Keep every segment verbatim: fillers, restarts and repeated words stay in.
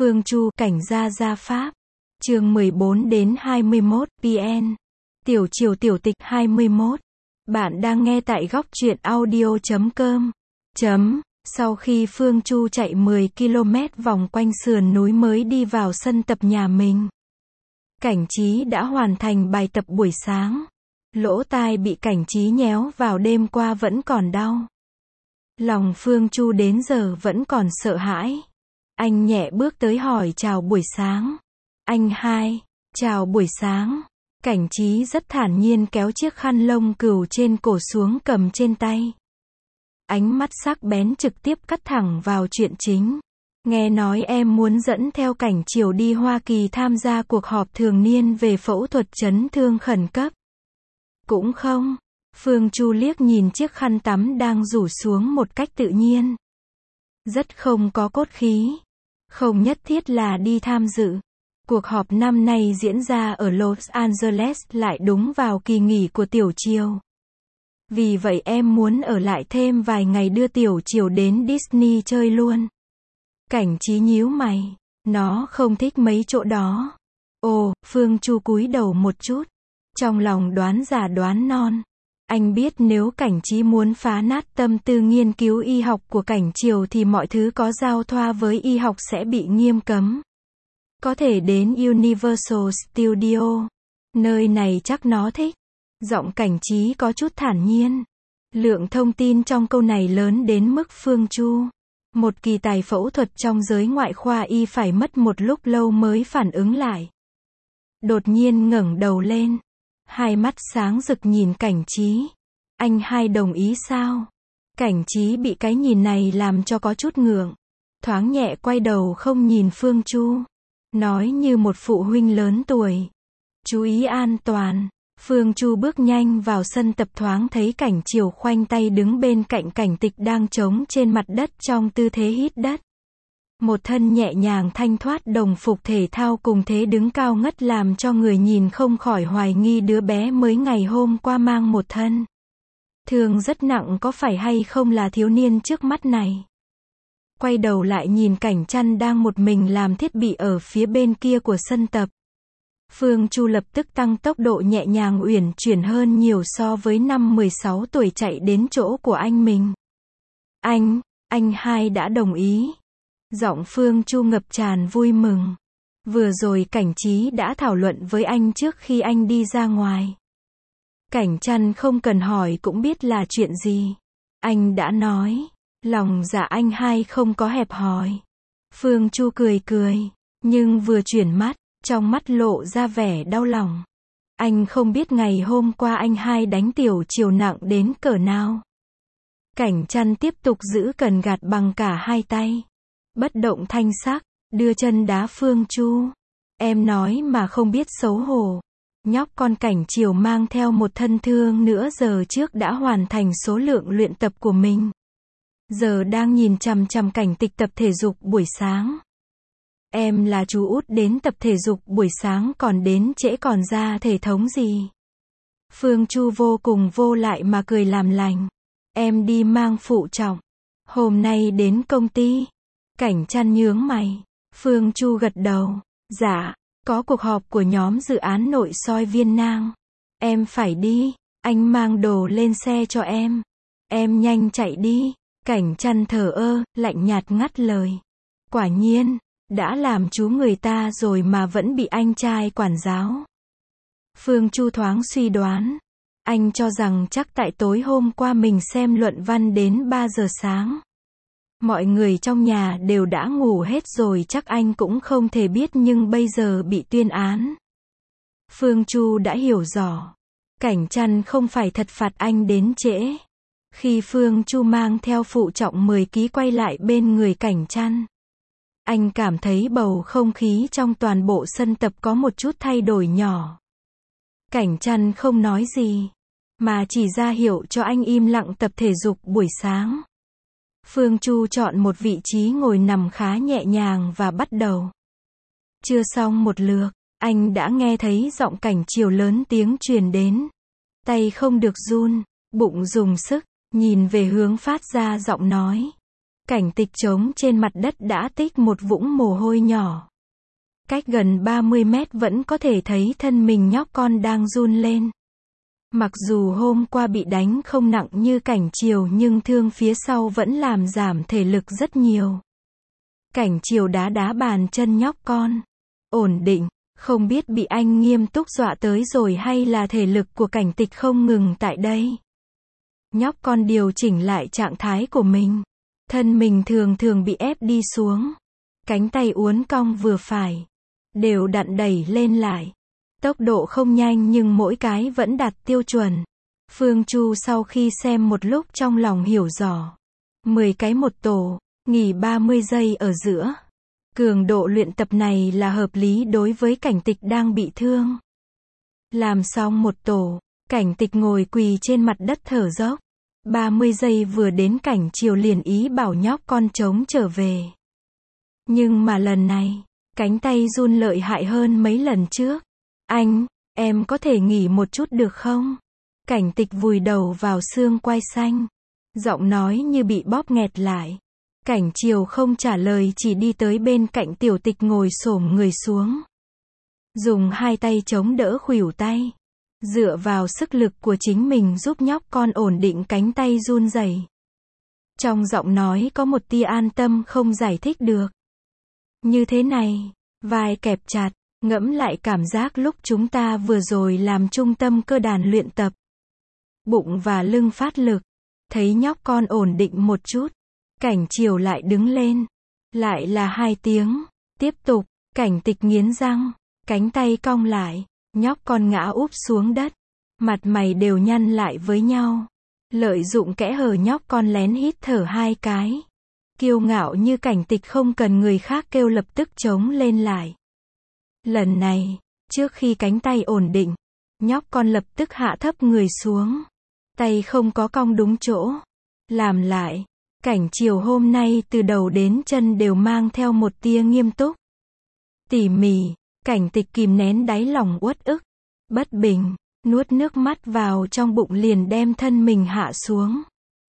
Phương Chu, cảnh gia gia pháp. Chương mười bốn đến hai mươi mốt pê en. Tiểu Triều tiểu tịch hai mươi mốt. Bạn đang nghe tại góc truyện audio chấm com. Chấm. Sau khi Phương Chu chạy mười ki lô mét vòng quanh sườn núi mới đi vào sân tập nhà mình. Cảnh Trí đã hoàn thành bài tập buổi sáng. Lỗ tai bị Cảnh Trí nhéo vào đêm qua vẫn còn đau. Lòng Phương Chu đến giờ vẫn còn sợ hãi. Anh nhẹ bước tới hỏi chào buổi sáng. Anh hai, chào buổi sáng. Cảnh Trí rất thản nhiên kéo chiếc khăn lông cừu trên cổ xuống cầm trên tay. Ánh mắt sắc bén trực tiếp cắt thẳng vào chuyện chính. Nghe nói em muốn dẫn theo Cảnh Triều đi Hoa Kỳ tham gia cuộc họp thường niên về phẫu thuật chấn thương khẩn cấp. Cũng không. Phương Chu liếc nhìn chiếc khăn tắm đang rủ xuống một cách tự nhiên. Rất không có cốt khí. Không nhất thiết là đi tham dự. Cuộc họp năm nay diễn ra ở Los Angeles lại đúng vào kỳ nghỉ của Tiểu Triều. Vì vậy em muốn ở lại thêm vài ngày đưa Tiểu Triều đến Disney chơi luôn. Cảnh Trí nhíu mày. Nó không thích mấy chỗ đó. Ồ, Phương Chu cúi đầu một chút. Trong lòng đoán già đoán non. Anh biết nếu Cảnh Trí muốn phá nát tâm tư nghiên cứu y học của Cảnh Triều thì mọi thứ có giao thoa với y học sẽ bị nghiêm cấm. Có thể đến Universal Studio. Nơi này chắc nó thích. Giọng Cảnh Trí có chút thản nhiên. Lượng thông tin trong câu này lớn đến mức Phương Chu, một kỳ tài phẫu thuật trong giới ngoại khoa y phải mất một lúc lâu mới phản ứng lại. Đột nhiên ngẩng đầu lên. Hai mắt sáng rực nhìn Cảnh Trí. Anh hai đồng ý sao? Cảnh Trí bị cái nhìn này làm cho có chút ngượng. Thoáng nhẹ quay đầu không nhìn Phương Chu. Nói như một phụ huynh lớn tuổi. Chú ý an toàn. Phương Chu bước nhanh vào sân tập thoáng thấy Cảnh Triều khoanh tay đứng bên cạnh Cảnh Tịch đang trống trên mặt đất trong tư thế hít đất. Một thân nhẹ nhàng thanh thoát đồng phục thể thao cùng thế đứng cao ngất làm cho người nhìn không khỏi hoài nghi đứa bé mới ngày hôm qua mang một thân thương rất nặng có phải hay không là thiếu niên trước mắt này. Quay đầu lại nhìn Cảnh Chăn đang một mình làm thiết bị ở phía bên kia của sân tập. Phương Chu lập tức tăng tốc độ nhẹ nhàng uyển chuyển hơn nhiều so với năm mười sáu tuổi chạy đến chỗ của anh mình. Anh, anh hai đã đồng ý. Giọng Phương Chu ngập tràn vui mừng. Vừa rồi Cảnh Trí đã thảo luận với anh trước khi anh đi ra ngoài. Cảnh Chăn không cần hỏi cũng biết là chuyện gì. Anh đã nói. Lòng dạ anh hai không có hẹp hòi. Phương Chu cười cười. Nhưng vừa chuyển mắt, trong mắt lộ ra vẻ đau lòng. Anh không biết ngày hôm qua anh hai đánh Tiểu Triều nặng đến cỡ nào. Cảnh Chăn tiếp tục giữ cần gạt bằng cả hai tay. Bất động thanh sắc, đưa chân đá Phương Chu. Em nói mà không biết xấu hổ. Nhóc con Cảnh Triều mang theo một thân thương nữa giờ trước đã hoàn thành số lượng luyện tập của mình. Giờ đang nhìn chằm chằm Cảnh Tịch tập thể dục buổi sáng. Em là chú út đến tập thể dục buổi sáng còn đến trễ còn ra thể thống gì. Phương Chu vô cùng vô lại mà cười làm lành. Em đi mang phụ trọng. Hôm nay đến công ty. Cảnh Chăn nhướng mày. Phương Chu gật đầu. Dạ, có cuộc họp của nhóm dự án nội soi viên nang. Em phải đi. Anh mang đồ lên xe cho em. Em nhanh chạy đi. Cảnh Chăn thờ ơ, lạnh nhạt ngắt lời. Quả nhiên, đã làm chú người ta rồi mà vẫn bị anh trai quản giáo. Phương Chu thoáng suy đoán. Anh cho rằng chắc tại tối hôm qua mình xem luận văn đến ba giờ sáng. Mọi người trong nhà đều đã ngủ hết rồi chắc anh cũng không thể biết nhưng bây giờ bị tuyên án. Phương Chu đã hiểu rõ. Cảnh Chăn không phải thật phạt anh đến trễ. Khi Phương Chu mang theo phụ trọng mười ki lô gam quay lại bên người Cảnh Chăn. Anh cảm thấy bầu không khí trong toàn bộ sân tập có một chút thay đổi nhỏ. Cảnh Chăn không nói gì, mà chỉ ra hiệu cho anh im lặng tập thể dục buổi sáng. Phương Chu chọn một vị trí ngồi nằm khá nhẹ nhàng và bắt đầu. Chưa xong một lượt, anh đã nghe thấy giọng Cảnh Triều lớn tiếng truyền đến. Tay không được run, bụng dùng sức, nhìn về hướng phát ra giọng nói. Cảnh Tịch trống trên mặt đất đã tích một vũng mồ hôi nhỏ. Cách gần ba mươi mét vẫn có thể thấy thân mình nhóc con đang run lên. Mặc dù hôm qua bị đánh không nặng như Cảnh Triều nhưng thương phía sau vẫn làm giảm thể lực rất nhiều. Cảnh Triều đá đá bàn chân nhóc con. Ổn định, không biết bị anh nghiêm túc dọa tới rồi hay là thể lực của Cảnh Tịch không ngừng tại đây. Nhóc con điều chỉnh lại trạng thái của mình. Thân mình thường thường bị ép đi xuống. Cánh tay uốn cong vừa phải. Đều đặn đẩy lên lại. Tốc độ không nhanh nhưng mỗi cái vẫn đạt tiêu chuẩn. Phương Chu sau khi xem một lúc trong lòng hiểu rõ. mười cái một tổ, nghỉ ba mươi giây ở giữa. Cường độ luyện tập này là hợp lý đối với Cảnh Tịch đang bị thương. Làm xong một tổ, Cảnh Tịch ngồi quỳ trên mặt đất thở dốc. ba mươi giây vừa đến Cảnh Triều liền ý bảo nhóc con trống trở về. Nhưng mà lần này, cánh tay run lợi hại hơn mấy lần trước. Anh, em có thể nghỉ một chút được không? Cảnh Tịch vùi đầu vào xương quai xanh. Giọng nói như bị bóp nghẹt lại. Cảnh Triều không trả lời chỉ đi tới bên cạnh Tiểu Tịch ngồi xổm người xuống. Dùng hai tay chống đỡ khuỷu tay. Dựa vào sức lực của chính mình giúp nhóc con ổn định cánh tay run rẩy. Trong giọng nói có một tia an tâm không giải thích được. Như thế này, vai kẹp chặt, ngẫm lại cảm giác lúc chúng ta vừa rồi làm trung tâm cơ đàn luyện tập. Bụng và lưng phát lực, thấy nhóc con ổn định một chút. Cảnh Triều lại đứng lên. Lại là hai tiếng. Tiếp tục, Cảnh Tịch nghiến răng, cánh tay cong lại. Nhóc con ngã úp xuống đất. Mặt mày đều nhăn lại với nhau. Lợi dụng kẽ hở nhóc con lén hít thở hai cái. Kiêu ngạo như Cảnh Tịch không cần người khác kêu lập tức chống lên lại. Lần này, trước khi cánh tay ổn định, nhóc con lập tức hạ thấp người xuống. Tay không có cong đúng chỗ. Làm lại. Cảnh Triều hôm nay từ đầu đến chân đều mang theo một tia nghiêm túc. Tỉ mỉ, Cảnh Tịch kìm nén đáy lòng uất ức, bất bình, nuốt nước mắt vào trong bụng liền đem thân mình hạ xuống.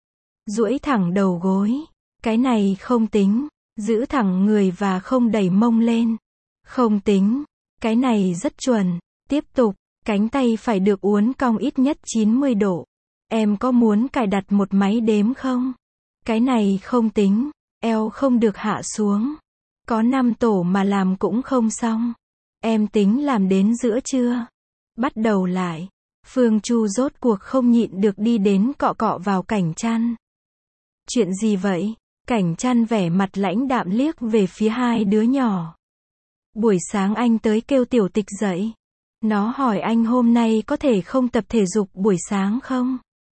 Duỗi thẳng đầu gối, cái này không tính, giữ thẳng người và không đẩy mông lên. Không tính, cái này rất chuẩn, tiếp tục, cánh tay phải được uốn cong ít nhất chín mươi độ. Em có muốn cài đặt một máy đếm không? Cái này không tính, eo không được hạ xuống. Có năm tổ mà làm cũng không xong. Em tính làm đến giữa chưa? Bắt đầu lại. Phương Chu rốt cuộc không nhịn được đi đến cọ cọ vào Cảnh Chăn. Chuyện gì vậy? Cảnh Chăn vẻ mặt lãnh đạm liếc về phía hai đứa nhỏ. Buổi sáng anh tới kêu Tiểu Tịch dậy. Nó hỏi anh hôm nay có thể không tập thể dục buổi sáng không?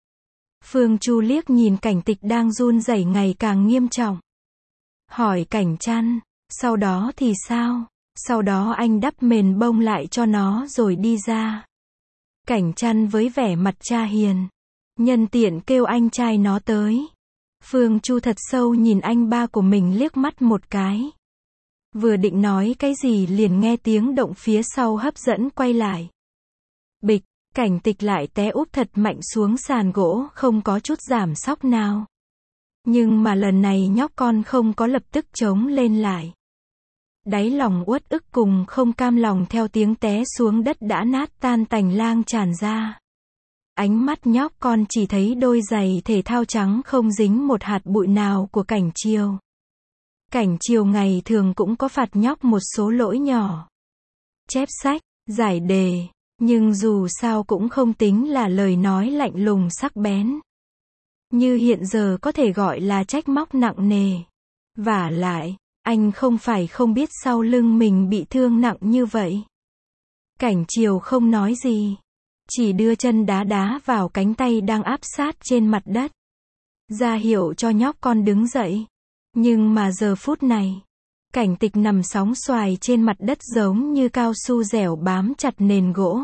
Phương Chu liếc nhìn Cảnh Tịch đang run rẩy ngày càng nghiêm trọng. Hỏi Cảnh Chăn, sau đó thì sao? Sau đó anh đắp mền bông lại cho nó rồi đi ra. Cảnh Chăn với vẻ mặt cha hiền. Nhân tiện kêu anh trai nó tới. Phương Chu thật sâu nhìn anh ba của mình liếc mắt một cái. Vừa định nói cái gì liền nghe tiếng động phía sau hấp dẫn quay lại. Bịch, Cảnh Tịch lại té úp thật mạnh xuống sàn gỗ không có chút giảm sóc nào. Nhưng mà lần này nhóc con không có lập tức chống lên lại. Đáy lòng uất ức cùng không cam lòng theo tiếng té xuống đất đã nát tan tành lang tràn ra. Ánh mắt nhóc con chỉ thấy đôi giày thể thao trắng không dính một hạt bụi nào của Cảnh Triều. Cảnh Triều ngày thường cũng có phạt nhóc một số lỗi nhỏ. Chép sách, giải đề, nhưng dù sao cũng không tính là lời nói lạnh lùng sắc bén. Như hiện giờ có thể gọi là trách móc nặng nề. Vả lại, anh không phải không biết sau lưng mình bị thương nặng như vậy. Cảnh Triều không nói gì. Chỉ đưa chân đá đá vào cánh tay đang áp sát trên mặt đất. Ra hiệu cho nhóc con đứng dậy. Nhưng mà giờ phút này, Cảnh Tịch nằm sóng xoài trên mặt đất giống như cao su dẻo bám chặt nền gỗ.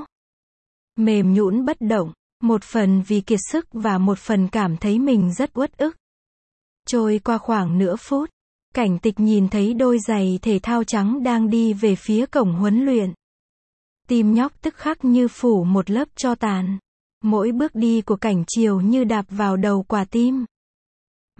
Mềm nhũn bất động, một phần vì kiệt sức và một phần cảm thấy mình rất uất ức. Trôi qua khoảng nửa phút, Cảnh Tịch nhìn thấy đôi giày thể thao trắng đang đi về phía cổng huấn luyện. Tim nhóc tức khắc như phủ một lớp tro tàn. Mỗi bước đi của Cảnh Triều như đạp vào đầu quả tim.